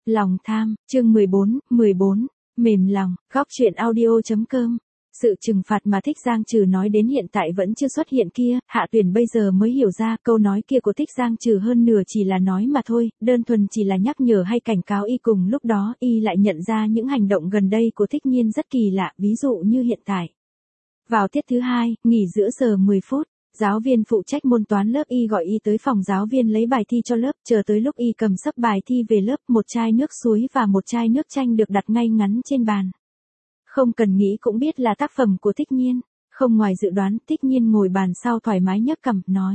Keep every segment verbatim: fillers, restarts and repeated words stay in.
Lòng tham, chương mười bốn, mười bốn, mềm lòng, góc truyện audio.com. Sự trừng phạt mà Thích Giang Trừ nói đến hiện tại vẫn chưa xuất hiện kia, Hạ Tuyền bây giờ mới hiểu ra câu nói kia của Thích Giang Trừ hơn nửa chỉ là nói mà thôi, đơn thuần chỉ là nhắc nhở hay cảnh cáo y. Cùng lúc đó y lại nhận ra những hành động gần đây của Thích Nhiên rất kỳ lạ, ví dụ như hiện tại. Vào tiết thứ hai, nghỉ giữa giờ mười phút. Giáo viên phụ trách môn toán lớp y gọi y tới phòng giáo viên lấy bài thi cho lớp, chờ tới lúc y cầm sấp bài thi về lớp, một chai nước suối và một chai nước chanh được đặt ngay ngắn trên bàn. Không cần nghĩ cũng biết là tác phẩm của Thích Nhiên, không ngoài dự đoán, Thích Nhiên ngồi bàn sau thoải mái nhấc cằm, nói.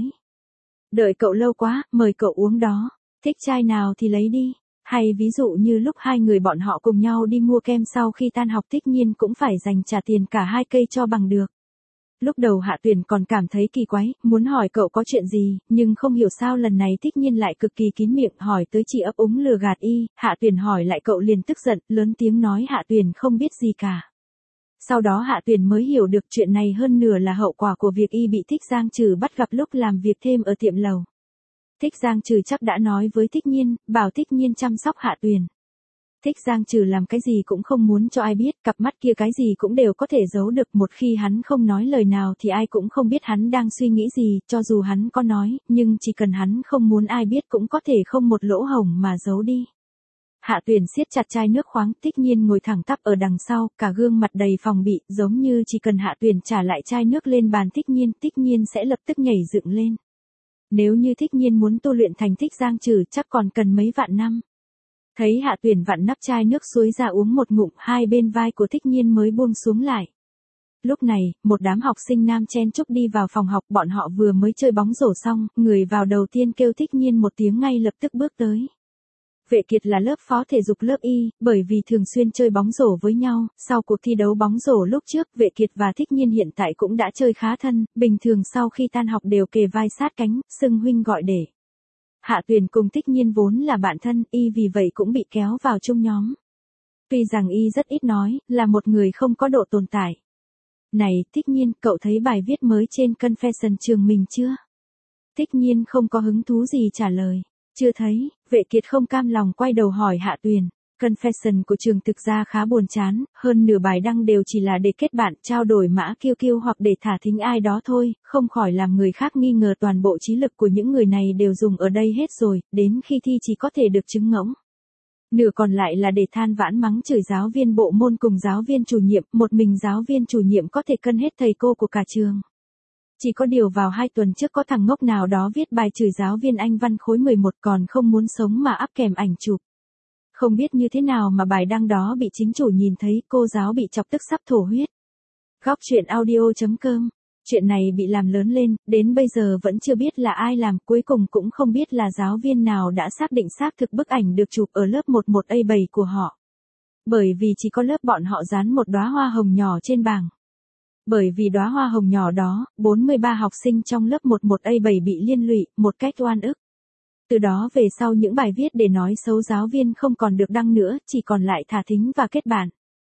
Đợi cậu lâu quá, mời cậu uống đó, thích chai nào thì lấy đi. Hay ví dụ như lúc hai người bọn họ cùng nhau đi mua kem sau khi tan học, Thích Nhiên cũng phải dành trả tiền cả hai cây cho bằng được. Lúc đầu Hạ Tuyền còn cảm thấy kỳ quái, muốn hỏi cậu có chuyện gì, nhưng không hiểu sao lần này Thích Nhiên lại cực kỳ kín miệng hỏi tới, chỉ ấp úng lừa gạt y. Hạ Tuyền hỏi lại cậu liền tức giận, lớn tiếng nói Hạ Tuyền không biết gì cả. Sau đó Hạ Tuyền mới hiểu được chuyện này hơn nửa là hậu quả của việc y bị Thích Giang Trừ bắt gặp lúc làm việc thêm ở tiệm lầu. Thích Giang Trừ chắc đã nói với Thích Nhiên, bảo Thích Nhiên chăm sóc Hạ Tuyền. Thích Giang Trừ làm cái gì cũng không muốn cho ai biết, cặp mắt kia cái gì cũng đều có thể giấu được, một khi hắn không nói lời nào thì ai cũng không biết hắn đang suy nghĩ gì, cho dù hắn có nói, nhưng chỉ cần hắn không muốn ai biết cũng có thể không một lỗ hổng mà giấu đi. Hạ Tuyền siết chặt chai nước khoáng, Thích Nhiên ngồi thẳng tắp ở đằng sau, cả gương mặt đầy phòng bị, giống như chỉ cần Hạ Tuyền trả lại chai nước lên bàn Thích Nhiên, Thích Nhiên sẽ lập tức nhảy dựng lên. Nếu như Thích Nhiên muốn tu luyện thành Thích Giang Trừ chắc còn cần mấy vạn năm. Thấy Hạ Tuyền vặn nắp chai nước suối ra uống một ngụm, hai bên vai của Thích Nhiên mới buông xuống lại. Lúc này, một đám học sinh nam chen chúc đi vào phòng học, bọn họ vừa mới chơi bóng rổ xong, người vào đầu tiên kêu Thích Nhiên một tiếng ngay lập tức bước tới. Vệ Kiệt là lớp phó thể dục lớp Y, bởi vì thường xuyên chơi bóng rổ với nhau, sau cuộc thi đấu bóng rổ lúc trước, Vệ Kiệt và Thích Nhiên hiện tại cũng đã chơi khá thân, bình thường sau khi tan học đều kề vai sát cánh, xưng huynh gọi đệ. Hạ Tuyền cùng Thích Nhiên vốn là bạn thân, y vì vậy cũng bị kéo vào chung nhóm. Tuy rằng y rất ít nói, là một người không có độ tồn tại. Này, Thích Nhiên, cậu thấy bài viết mới trên Confession trường mình chưa? Thích Nhiên không có hứng thú gì trả lời. Chưa thấy. Vệ Kiệt không cam lòng quay đầu hỏi Hạ Tuyền. Confession của trường thực ra khá buồn chán, hơn nửa bài đăng đều chỉ là để kết bạn, trao đổi mã kiu kiu hoặc để thả thính ai đó thôi, không khỏi làm người khác nghi ngờ toàn bộ trí lực của những người này đều dùng ở đây hết rồi, đến khi thi chỉ có thể được chứng ngỗng. Nửa còn lại là để than vãn mắng chửi giáo viên bộ môn cùng giáo viên chủ nhiệm, một mình giáo viên chủ nhiệm có thể cân hết thầy cô của cả trường. Chỉ có điều vào hai tuần trước có thằng ngốc nào đó viết bài chửi giáo viên Anh văn khối mười một còn không muốn sống mà ắp kèm ảnh chụp. Không biết như thế nào mà bài đăng đó bị chính chủ nhìn thấy, cô giáo bị chọc tức sắp thổ huyết. Góc truyện audio.com. Chuyện này bị làm lớn lên, đến bây giờ vẫn chưa biết là ai làm, cuối cùng cũng không biết là giáo viên nào đã xác định xác thực bức ảnh được chụp ở lớp mười một A bảy của họ. Bởi vì chỉ có lớp bọn họ dán một đóa hoa hồng nhỏ trên bảng. Bởi vì đóa hoa hồng nhỏ đó, bốn mươi ba học sinh trong lớp mười một A bảy bị liên lụy, một cách oan ức. Từ đó về sau những bài viết để nói xấu giáo viên không còn được đăng nữa, chỉ còn lại thả thính và kết bạn.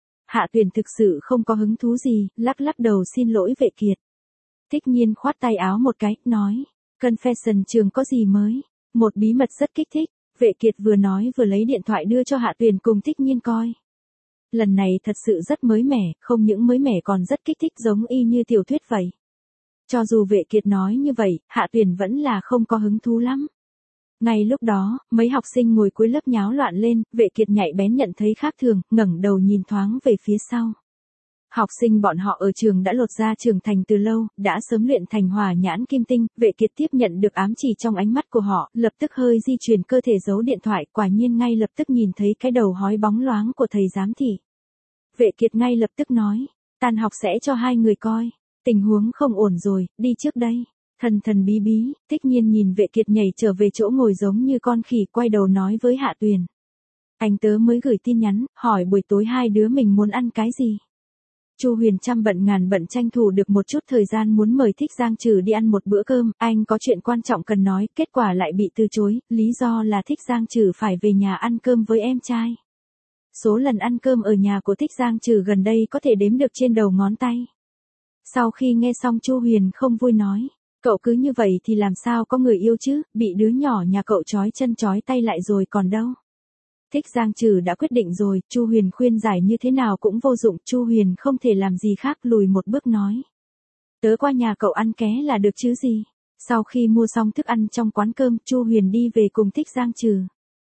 Hạ Tuyền thực sự không có hứng thú gì, lắc lắc đầu xin lỗi Vệ Kiệt. Thích Nhiên khoát tay áo một cái, nói, Confession trường có gì mới, một bí mật rất kích thích. Vệ Kiệt vừa nói vừa lấy điện thoại đưa cho Hạ Tuyền cùng Thích Nhiên coi. Lần này thật sự rất mới mẻ, không những mới mẻ còn rất kích thích, giống y như tiểu thuyết vậy. Cho dù Vệ Kiệt nói như vậy, Hạ Tuyền vẫn là không có hứng thú lắm. Ngay lúc đó, mấy học sinh ngồi cuối lớp nháo loạn lên, Vệ Kiệt nhạy bén nhận thấy khác thường, ngẩng đầu nhìn thoáng về phía sau. Học sinh bọn họ ở trường đã lột ra trưởng thành từ lâu, đã sớm luyện thành hỏa nhãn kim tinh, Vệ Kiệt tiếp nhận được ám chỉ trong ánh mắt của họ, lập tức hơi di chuyển cơ thể giấu điện thoại, quả nhiên ngay lập tức nhìn thấy cái đầu hói bóng loáng của thầy giám thị. Vệ Kiệt ngay lập tức nói, tan học sẽ cho hai người coi, tình huống không ổn rồi, đi trước đây. Thần thần bí bí, Thích Nhiên nhìn Vệ Kiệt nhảy trở về chỗ ngồi giống như con khỉ, quay đầu nói với Hạ Tuyền. Anh tớ mới gửi tin nhắn, hỏi buổi tối hai đứa mình muốn ăn cái gì. Chu Huyền trăm bận ngàn bận tranh thủ được một chút thời gian muốn mời Thích Giang Trừ đi ăn một bữa cơm, anh có chuyện quan trọng cần nói, kết quả lại bị từ chối, lý do là Thích Giang Trừ phải về nhà ăn cơm với em trai. Số lần ăn cơm ở nhà của Thích Giang Trừ gần đây có thể đếm được trên đầu ngón tay. Sau khi nghe xong Chu Huyền không vui nói, cậu cứ như vậy thì làm sao có người yêu chứ, bị đứa nhỏ nhà cậu trói chân trói tay lại rồi còn đâu. Thích Giang Trừ đã quyết định rồi, Chu Huyền khuyên giải như thế nào cũng vô dụng, Chu Huyền không thể làm gì khác lùi một bước nói. Tớ qua nhà cậu ăn ké là được chứ gì. Sau khi mua xong thức ăn trong quán cơm, Chu Huyền đi về cùng Thích Giang Trừ.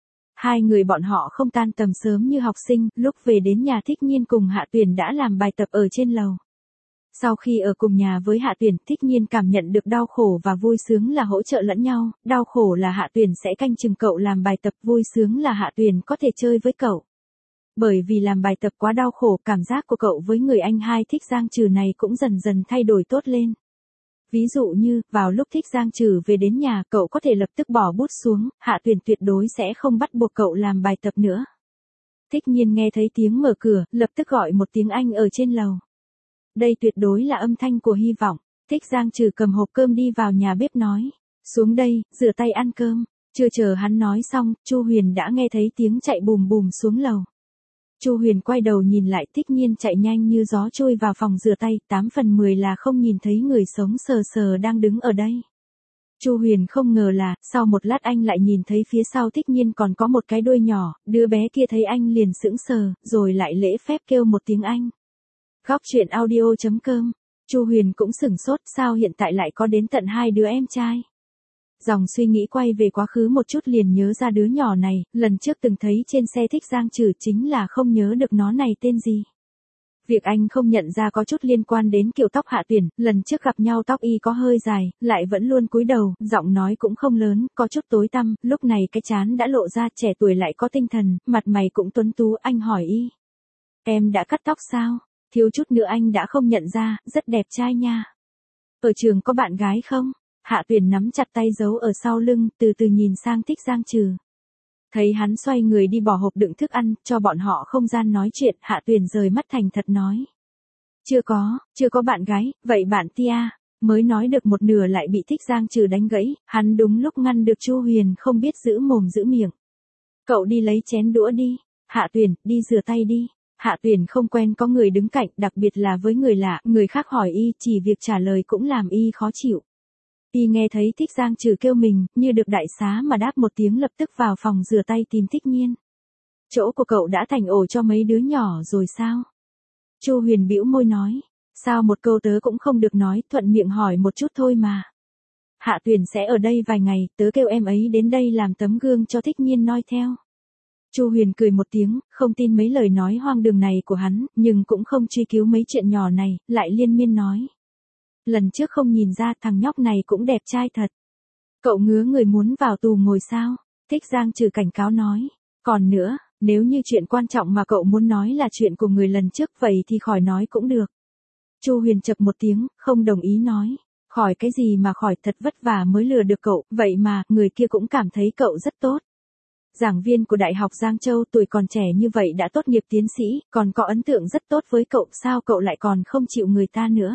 Hai người bọn họ không tan tầm sớm như học sinh, lúc về đến nhà Thích Nhiên cùng Hạ Tuyền đã làm bài tập ở trên lầu. Sau khi ở cùng nhà với Hạ Tuyền, Thích Nhiên cảm nhận được đau khổ và vui sướng là hỗ trợ lẫn nhau, đau khổ là Hạ Tuyền sẽ canh chừng cậu làm bài tập, vui sướng là Hạ Tuyền có thể chơi với cậu. Bởi vì làm bài tập quá đau khổ, cảm giác của cậu với người anh hai Thích Giang Trừ này cũng dần dần thay đổi tốt lên. Ví dụ như, vào lúc Thích Giang Trừ về đến nhà, cậu có thể lập tức bỏ bút xuống, Hạ Tuyền tuyệt đối sẽ không bắt buộc cậu làm bài tập nữa. Thích Nhiên nghe thấy tiếng mở cửa, lập tức gọi một tiếng anh ở trên lầu. Đây tuyệt đối là âm thanh của hy vọng. Thích Giang Trừ cầm hộp cơm đi vào nhà bếp nói. Xuống đây, rửa tay ăn cơm. Chưa chờ hắn nói xong, Chu Huyền đã nghe thấy tiếng chạy bùm bùm xuống lầu. Chu Huyền quay đầu nhìn lại, Thích Nhiên chạy nhanh như gió trôi vào phòng rửa tay, tám phần mười là không nhìn thấy người sống sờ sờ đang đứng ở đây. Chu Huyền không ngờ là, sau một lát anh lại nhìn thấy phía sau Thích Nhiên còn có một cái đuôi nhỏ, đứa bé kia thấy anh liền sững sờ, rồi lại lễ phép kêu một tiếng anh. Góc truyện audio chấm com. Chu Huyền cũng sửng sốt, sao hiện tại lại có đến tận hai đứa em trai. Dòng suy nghĩ quay về quá khứ một chút liền nhớ ra đứa nhỏ này, lần trước từng thấy trên xe Thích Giang Trừ, chính là không nhớ được nó này tên gì. Việc anh không nhận ra có chút liên quan đến kiểu tóc Hạ Tuyền, lần trước gặp nhau tóc y có hơi dài, lại vẫn luôn cúi đầu, giọng nói cũng không lớn, có chút tối tăm, lúc này cái trán đã lộ ra, trẻ tuổi lại có tinh thần, mặt mày cũng tuấn tú, anh hỏi y. Em đã cắt tóc sao? Thiếu chút nữa anh đã không nhận ra, rất đẹp trai nha. Ở trường có bạn gái không? Hạ Tuyền nắm chặt tay giấu ở sau lưng, từ từ nhìn sang Thích Giang Trừ. Thấy hắn xoay người đi bỏ hộp đựng thức ăn, cho bọn họ không gian nói chuyện, Hạ Tuyền rời mắt thành thật nói. Chưa có, chưa có bạn gái, vậy bạn Tia, mới nói được một nửa lại bị Thích Giang Trừ đánh gãy, hắn đúng lúc ngăn được Chu Huyền không biết giữ mồm giữ miệng. Cậu đi lấy chén đũa đi, Hạ Tuyền, đi rửa tay đi. Hạ Tuyền không quen có người đứng cạnh, đặc biệt là với người lạ, người khác hỏi y, chỉ việc trả lời cũng làm y khó chịu. Y nghe thấy Thích Giang Trừ kêu mình, như được đại xá mà đáp một tiếng, lập tức vào phòng rửa tay tìm Thích Nhiên. Chỗ của cậu đã thành ổ cho mấy đứa nhỏ rồi sao? Chu Huyền bĩu môi nói. Sao một câu tớ cũng không được nói, thuận miệng hỏi một chút thôi mà. Hạ Tuyền sẽ ở đây vài ngày, tớ kêu em ấy đến đây làm tấm gương cho Thích Nhiên noi theo. Chu Huyền cười một tiếng, không tin mấy lời nói hoang đường này của hắn, nhưng cũng không truy cứu mấy chuyện nhỏ này, lại liên miên nói. Lần trước không nhìn ra, thằng nhóc này cũng đẹp trai thật. Cậu ngứa người muốn vào tù ngồi sao? Thích Giang Trừ cảnh cáo nói. Còn nữa, nếu như chuyện quan trọng mà cậu muốn nói là chuyện của người lần trước, vậy thì khỏi nói cũng được. Chu Huyền chập một tiếng, không đồng ý nói. Khỏi cái gì mà khỏi, thật vất vả mới lừa được cậu, vậy mà, người kia cũng cảm thấy cậu rất tốt. Giảng viên của Đại học Giang Châu, tuổi còn trẻ như vậy đã tốt nghiệp tiến sĩ, còn có ấn tượng rất tốt với cậu, sao cậu lại còn không chịu người ta nữa?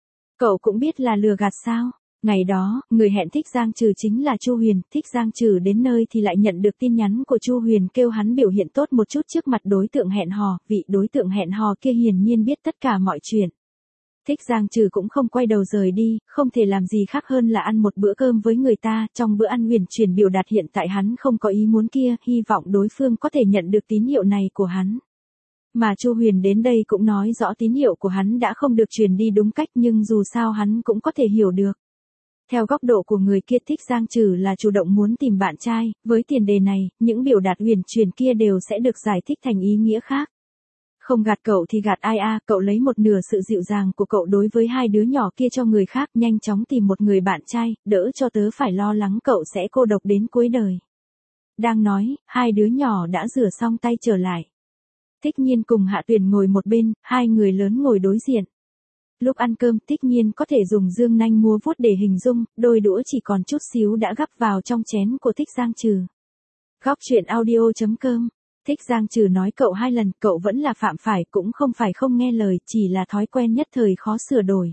Cậu cũng biết là lừa gạt sao? Ngày đó, người hẹn Thích Giang Trừ chính là Chu Huyền, Thích Giang Trừ đến nơi thì lại nhận được tin nhắn của Chu Huyền kêu hắn biểu hiện tốt một chút trước mặt đối tượng hẹn hò, vị đối tượng hẹn hò kia hiển nhiên biết tất cả mọi chuyện. Thích Giang Trừ cũng không quay đầu rời đi, không thể làm gì khác hơn là ăn một bữa cơm với người ta, trong bữa ăn huyền chuyển biểu đạt hiện tại hắn không có ý muốn kia, hy vọng đối phương có thể nhận được tín hiệu này của hắn. Mà Chu Huyền đến đây cũng nói rõ tín hiệu của hắn đã không được truyền đi đúng cách, nhưng dù sao hắn cũng có thể hiểu được. Theo góc độ của người kia, Thích Giang Trừ là chủ động muốn tìm bạn trai, với tiền đề này, những biểu đạt huyền chuyển kia đều sẽ được giải thích thành ý nghĩa khác. Không gạt cậu thì gạt ai a, cậu lấy một nửa sự dịu dàng của cậu đối với hai đứa nhỏ kia cho người khác, nhanh chóng tìm một người bạn trai, đỡ cho tớ phải lo lắng cậu sẽ cô độc đến cuối đời. Đang nói, hai đứa nhỏ đã rửa xong tay trở lại. Thích Nhiên cùng Hạ Tuyền ngồi một bên, hai người lớn ngồi đối diện. Lúc ăn cơm, Thích Nhiên có thể dùng dương nanh múa vuốt để hình dung, đôi đũa chỉ còn chút xíu đã gắp vào trong chén của Thích Giang Trừ. Góc truyện audio chấm com. Thích Giang Trừ nói cậu hai lần, cậu vẫn là phạm phải, cũng không phải không nghe lời, chỉ là thói quen nhất thời khó sửa đổi.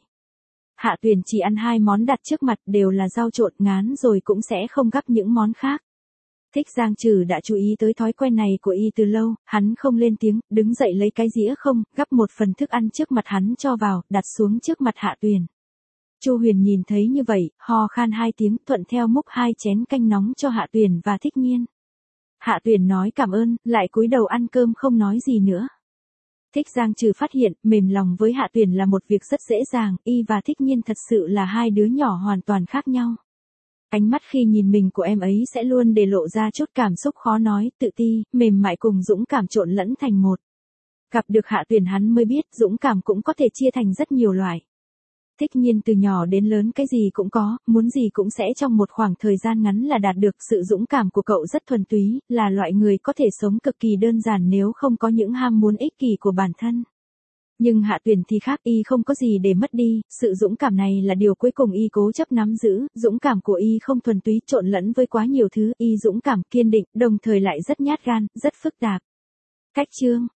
Hạ Tuyền chỉ ăn hai món đặt trước mặt, đều là rau trộn, ngán rồi cũng sẽ không gắp những món khác. Thích Giang Trừ đã chú ý tới thói quen này của y từ lâu, hắn không lên tiếng, đứng dậy lấy cái dĩa không, gắp một phần thức ăn trước mặt hắn cho vào, đặt xuống trước mặt Hạ Tuyền. Chu Huyền nhìn thấy như vậy, ho khan hai tiếng, thuận theo múc hai chén canh nóng cho Hạ Tuyền và Thích Nhiên. Hạ Tuyền nói cảm ơn, lại cúi đầu ăn cơm không nói gì nữa. Thích Giang Trừ phát hiện, mềm lòng với Hạ Tuyền là một việc rất dễ dàng, y và Thích Nhiên thật sự là hai đứa nhỏ hoàn toàn khác nhau. Ánh mắt khi nhìn mình của em ấy sẽ luôn để lộ ra chút cảm xúc khó nói, tự ti, mềm mại cùng dũng cảm trộn lẫn thành một. Gặp được Hạ Tuyền hắn mới biết dũng cảm cũng có thể chia thành rất nhiều loại. Thích Nhiên từ nhỏ đến lớn cái gì cũng có, muốn gì cũng sẽ trong một khoảng thời gian ngắn là đạt được. Sự dũng cảm của cậu rất thuần túy, là loại người có thể sống cực kỳ đơn giản nếu không có những ham muốn ích kỷ của bản thân. Nhưng Hạ Tuyền thì khác, y không có gì để mất đi, sự dũng cảm này là điều cuối cùng y cố chấp nắm giữ. Dũng cảm của y không thuần túy trộn lẫn với quá nhiều thứ, y dũng cảm, kiên định, đồng thời lại rất nhát gan, rất phức tạp. Cách chương